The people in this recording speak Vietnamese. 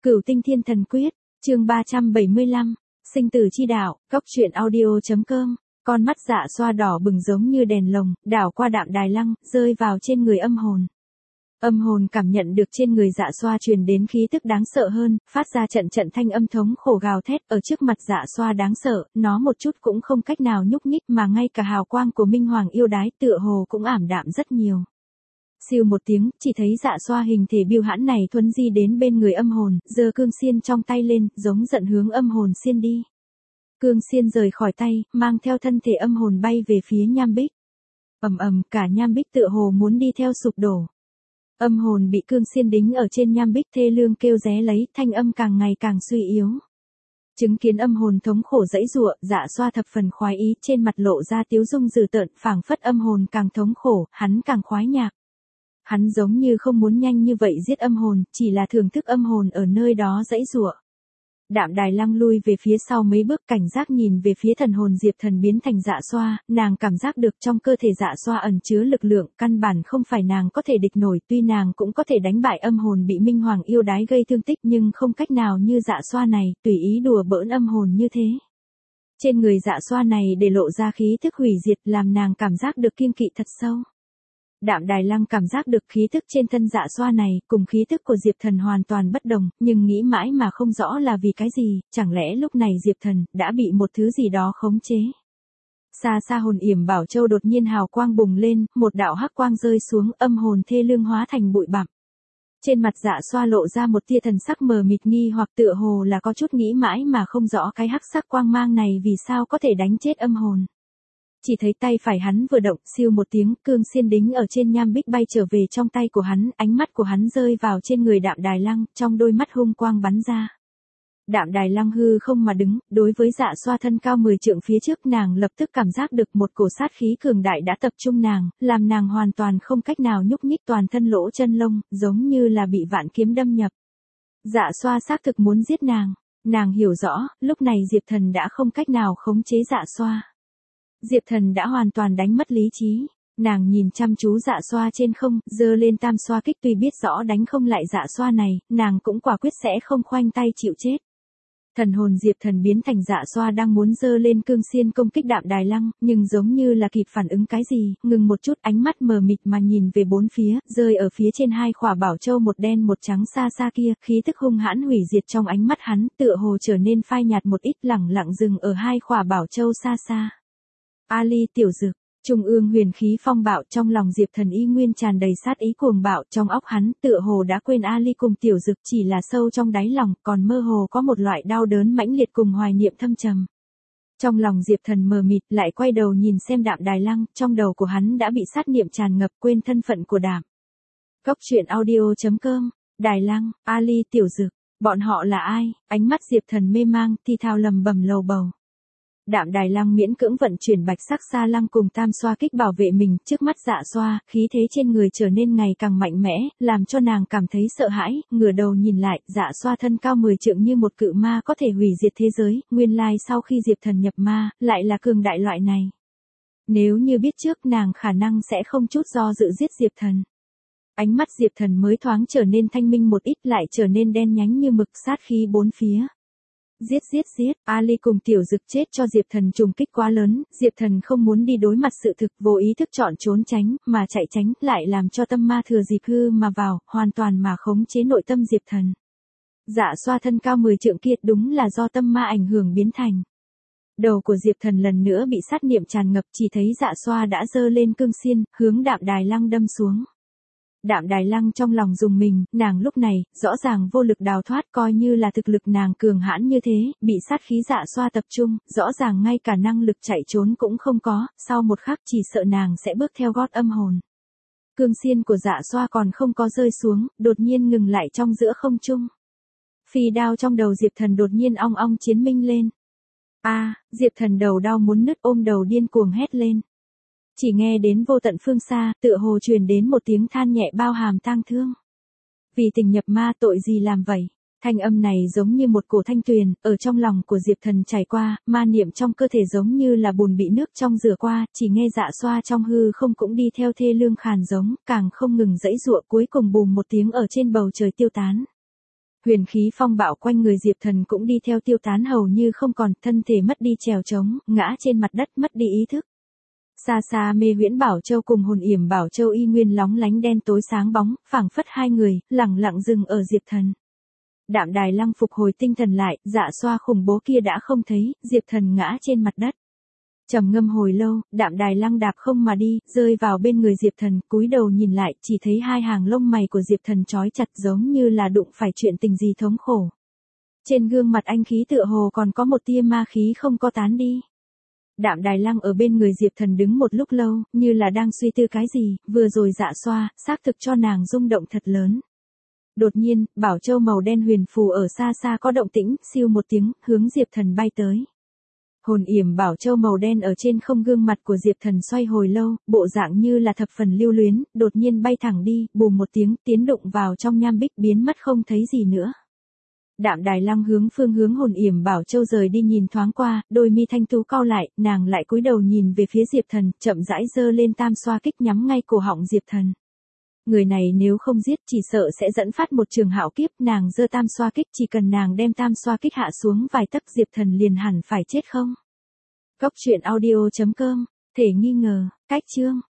Cửu Tinh Thiên Thần Quyết, chương 375, sinh tử chi đạo, góc truyện audio.com. Con mắt Dạ Xoa đỏ bừng giống như đèn lồng, đảo qua Đạm Đài Lăng, rơi vào trên người âm hồn. Âm hồn cảm nhận được trên người Dạ Xoa truyền đến khí tức đáng sợ hơn, phát ra trận trận thanh âm thống khổ gào thét. Ở trước mặt Dạ Xoa đáng sợ, nó một chút cũng không cách nào nhúc nhích, mà ngay cả hào quang của Minh Hoàng yêu đái tựa hồ cũng ảm đạm rất nhiều. Siêu một tiếng, chỉ thấy Dạ Xoa hình thể biêu hãn này thuấn di đến bên người âm hồn, giơ cương xiên trong tay lên, giống giận hướng âm hồn xiên đi. Cương xiên rời khỏi tay, mang theo thân thể âm hồn bay về phía Nham Bích. Ầm ầm, cả Nham Bích tựa hồ muốn đi theo sụp đổ. Âm hồn bị cương xiên đính ở trên Nham Bích thê lương kêu ré lấy, thanh âm càng ngày càng suy yếu. Chứng kiến âm hồn thống khổ dãy giụa, Dạ Xoa thập phần khoái ý, trên mặt lộ ra tiếu dung dữ tợn, phảng phất âm hồn càng thống khổ, hắn càng khoái nhạc. Hắn giống như không muốn nhanh như vậy giết âm hồn, chỉ là thưởng thức âm hồn ở nơi đó dãy giụa. Đạm Đài Lăng lui về phía sau mấy bước, cảnh giác nhìn về phía thần hồn Diệp Thần biến thành Dạ Xoa, nàng cảm giác được trong cơ thể Dạ Xoa ẩn chứa lực lượng, căn bản không phải nàng có thể địch nổi, tuy nàng cũng có thể đánh bại âm hồn bị Minh Hoàng yêu đái gây thương tích, nhưng không cách nào như Dạ Xoa này, tùy ý đùa bỡn âm hồn như thế. Trên người Dạ Xoa này để lộ ra khí thức hủy diệt, làm nàng cảm giác được kiêng kỵ thật sâu. Đạm Đài Lăng cảm giác được khí thức trên thân Dạ Xoa này, cùng khí thức của Diệp Thần hoàn toàn bất đồng, nhưng nghĩ mãi mà không rõ là vì cái gì, chẳng lẽ lúc này Diệp Thần đã bị một thứ gì đó khống chế. Xa xa hồn yểm bảo châu đột nhiên hào quang bùng lên, một đạo hắc quang rơi xuống, âm hồn thê lương hóa thành bụi bặm. Trên mặt Dạ Xoa lộ ra một tia thần sắc mờ mịt nghi hoặc, tựa hồ là có chút nghĩ mãi mà không rõ cái hắc sắc quang mang này vì sao có thể đánh chết âm hồn. Chỉ thấy tay phải hắn vừa động, siêu một tiếng, cương xiên đính ở trên Nham Bích bay trở về trong tay của hắn, ánh mắt của hắn rơi vào trên người Đạm Đài Lăng, trong đôi mắt hung quang bắn ra. Đạm Đài Lăng hư không mà đứng, đối với Dạ Xoa thân cao 10 trượng phía trước, nàng lập tức cảm giác được một cổ sát khí cường đại đã tập trung nàng, làm nàng hoàn toàn không cách nào nhúc nhích, toàn thân lỗ chân lông, giống như là bị vạn kiếm đâm nhập. Dạ Xoa xác thực muốn giết nàng hiểu rõ, lúc này Diệp Thần đã không cách nào khống chế Dạ Xoa. Diệp Thần đã hoàn toàn đánh mất lý trí, nàng nhìn chăm chú Dạ Xoa trên không, giơ lên tam xoa kích, tuy biết rõ đánh không lại Dạ Xoa này, nàng cũng quả quyết sẽ không khoanh tay chịu chết. Thần hồn Diệp Thần biến thành Dạ Xoa đang muốn giơ lên cương xiên công kích Đạm Đài Lăng, nhưng giống như là kịp phản ứng cái gì, ngừng một chút, ánh mắt mờ mịt mà nhìn về bốn phía, rơi ở phía trên hai khỏa bảo châu một đen một trắng xa xa kia, khí tức hung hãn hủy diệt trong ánh mắt hắn, tựa hồ trở nên phai nhạt một ít, lẳng lặng dừng ở hai khỏa bảo châu xa xa. Ali tiểu dực, trung ương huyền khí phong bạo, trong lòng Diệp Thần y nguyên tràn đầy sát ý cuồng bạo, trong óc hắn tựa hồ đã quên Ali cùng tiểu dực, chỉ là sâu trong đáy lòng còn mơ hồ có một loại đau đớn mãnh liệt cùng hoài niệm thâm trầm. Trong lòng Diệp Thần mờ mịt, lại quay đầu nhìn xem Đạm Đài Lăng, trong đầu của hắn đã bị sát niệm tràn ngập, quên thân phận của Đạm. Góc truyện audio.com. Đài Lăng, Ali tiểu dực, bọn họ là ai? Ánh mắt Diệp Thần mê mang, thi thào lầm bầm lầu bầu. Đạm Đài Lăng miễn cưỡng vận chuyển bạch sắc sa lăng cùng tam xoa kích bảo vệ mình, trước mắt Dạ Xoa, khí thế trên người trở nên ngày càng mạnh mẽ, làm cho nàng cảm thấy sợ hãi, ngửa đầu nhìn lại, Dạ Xoa thân cao 10 trượng như một cự ma có thể hủy diệt thế giới, nguyên lai sau khi Diệp Thần nhập ma, lại là cường đại loại này. Nếu như biết trước, nàng khả năng sẽ không chút do dự giết Diệp Thần. Ánh mắt Diệp Thần mới thoáng trở nên thanh minh một ít, lại trở nên đen nhánh như mực, sát khí bốn phía. Giết, Ali cùng tiểu dực chết cho Diệp Thần trùng kích quá lớn, Diệp Thần không muốn đi đối mặt sự thực, vô ý thức chọn trốn tránh, mà chạy tránh, lại làm cho tâm ma thừa dịp hư mà vào, hoàn toàn mà khống chế nội tâm Diệp Thần. Dạ Xoa thân cao 10 trượng kia đúng là do tâm ma ảnh hưởng biến thành. Đầu của Diệp Thần lần nữa bị sát niệm tràn ngập, chỉ thấy Dạ Xoa đã giơ lên cương xiên, hướng Đạm Đài Lăng đâm xuống. Đạm Đài Lăng trong lòng rùng mình, nàng lúc này, rõ ràng vô lực đào thoát, coi như là thực lực nàng cường hãn như thế, bị sát khí Dạ Xoa tập trung, rõ ràng ngay cả năng lực chạy trốn cũng không có, sau một khắc chỉ sợ nàng sẽ bước theo gót âm hồn. Cương xiên của Dạ Xoa còn không có rơi xuống, đột nhiên ngừng lại trong giữa không trung. Phi đao trong đầu Diệp Thần đột nhiên ong ong chiến minh lên. Diệp Thần đầu đau muốn nứt, ôm đầu điên cuồng hét lên. Chỉ nghe đến vô tận phương xa, tựa hồ truyền đến một tiếng than nhẹ bao hàm tang thương. Vì tình nhập ma, tội gì làm vậy? Thanh âm này giống như một cổ thanh tuyền, ở trong lòng của Diệp Thần chảy qua, ma niệm trong cơ thể giống như là bùn bị nước trong rửa qua, chỉ nghe Dạ Xoa trong hư không cũng đi theo thê lương khàn giống, càng không ngừng giãy giụa, cuối cùng bùm một tiếng ở trên bầu trời tiêu tán. Huyền khí phong bạo quanh người Diệp Thần cũng đi theo tiêu tán hầu như không còn, thân thể mất đi trèo trống, ngã trên mặt đất mất đi ý thức. Xa xa Mê Huyễn Bảo Châu cùng Hồn Yểm Bảo Châu y nguyên lóng lánh đen tối sáng bóng, phảng phất hai người, lẳng lặng dừng ở Diệp Thần. Đạm Đài Lăng phục hồi tinh thần lại, Dạ Xoa khủng bố kia đã không thấy, Diệp Thần ngã trên mặt đất. Trầm ngâm hồi lâu, Đạm Đài Lăng đạp không mà đi, rơi vào bên người Diệp Thần, cúi đầu nhìn lại, chỉ thấy hai hàng lông mày của Diệp Thần trói chặt giống như là đụng phải chuyện tình gì thống khổ. Trên gương mặt anh khí tựa hồ còn có một tia ma khí không có tán đi. Đạm Đài Lăng ở bên người Diệp Thần đứng một lúc lâu, như là đang suy tư cái gì, vừa rồi Dạ Xoa, xác thực cho nàng rung động thật lớn. Đột nhiên, Bảo Châu màu đen huyền phù ở xa xa có động tĩnh, siêu một tiếng, hướng Diệp Thần bay tới. Hồn Yểm Bảo Châu màu đen ở trên không, gương mặt của Diệp Thần xoay hồi lâu, bộ dạng như là thập phần lưu luyến, đột nhiên bay thẳng đi, bùm một tiếng, tiến đụng vào trong nham bích biến mất không thấy gì nữa. Đạm Đài Lăng hướng phương hướng Hồn Yểm Bảo Châu rời đi nhìn thoáng qua, đôi mi thanh tú cau lại, nàng lại cúi đầu nhìn về phía Diệp Thần, chậm rãi giơ lên tam xoa kích nhắm ngay cổ họng Diệp Thần. Người này nếu không giết chỉ sợ sẽ dẫn phát một trường hạo kiếp, nàng giơ tam xoa kích, chỉ cần nàng đem tam xoa kích hạ xuống vài tấc Diệp Thần liền hẳn phải chết không. Cốc truyện audio.com, thể nghi ngờ, cách chương.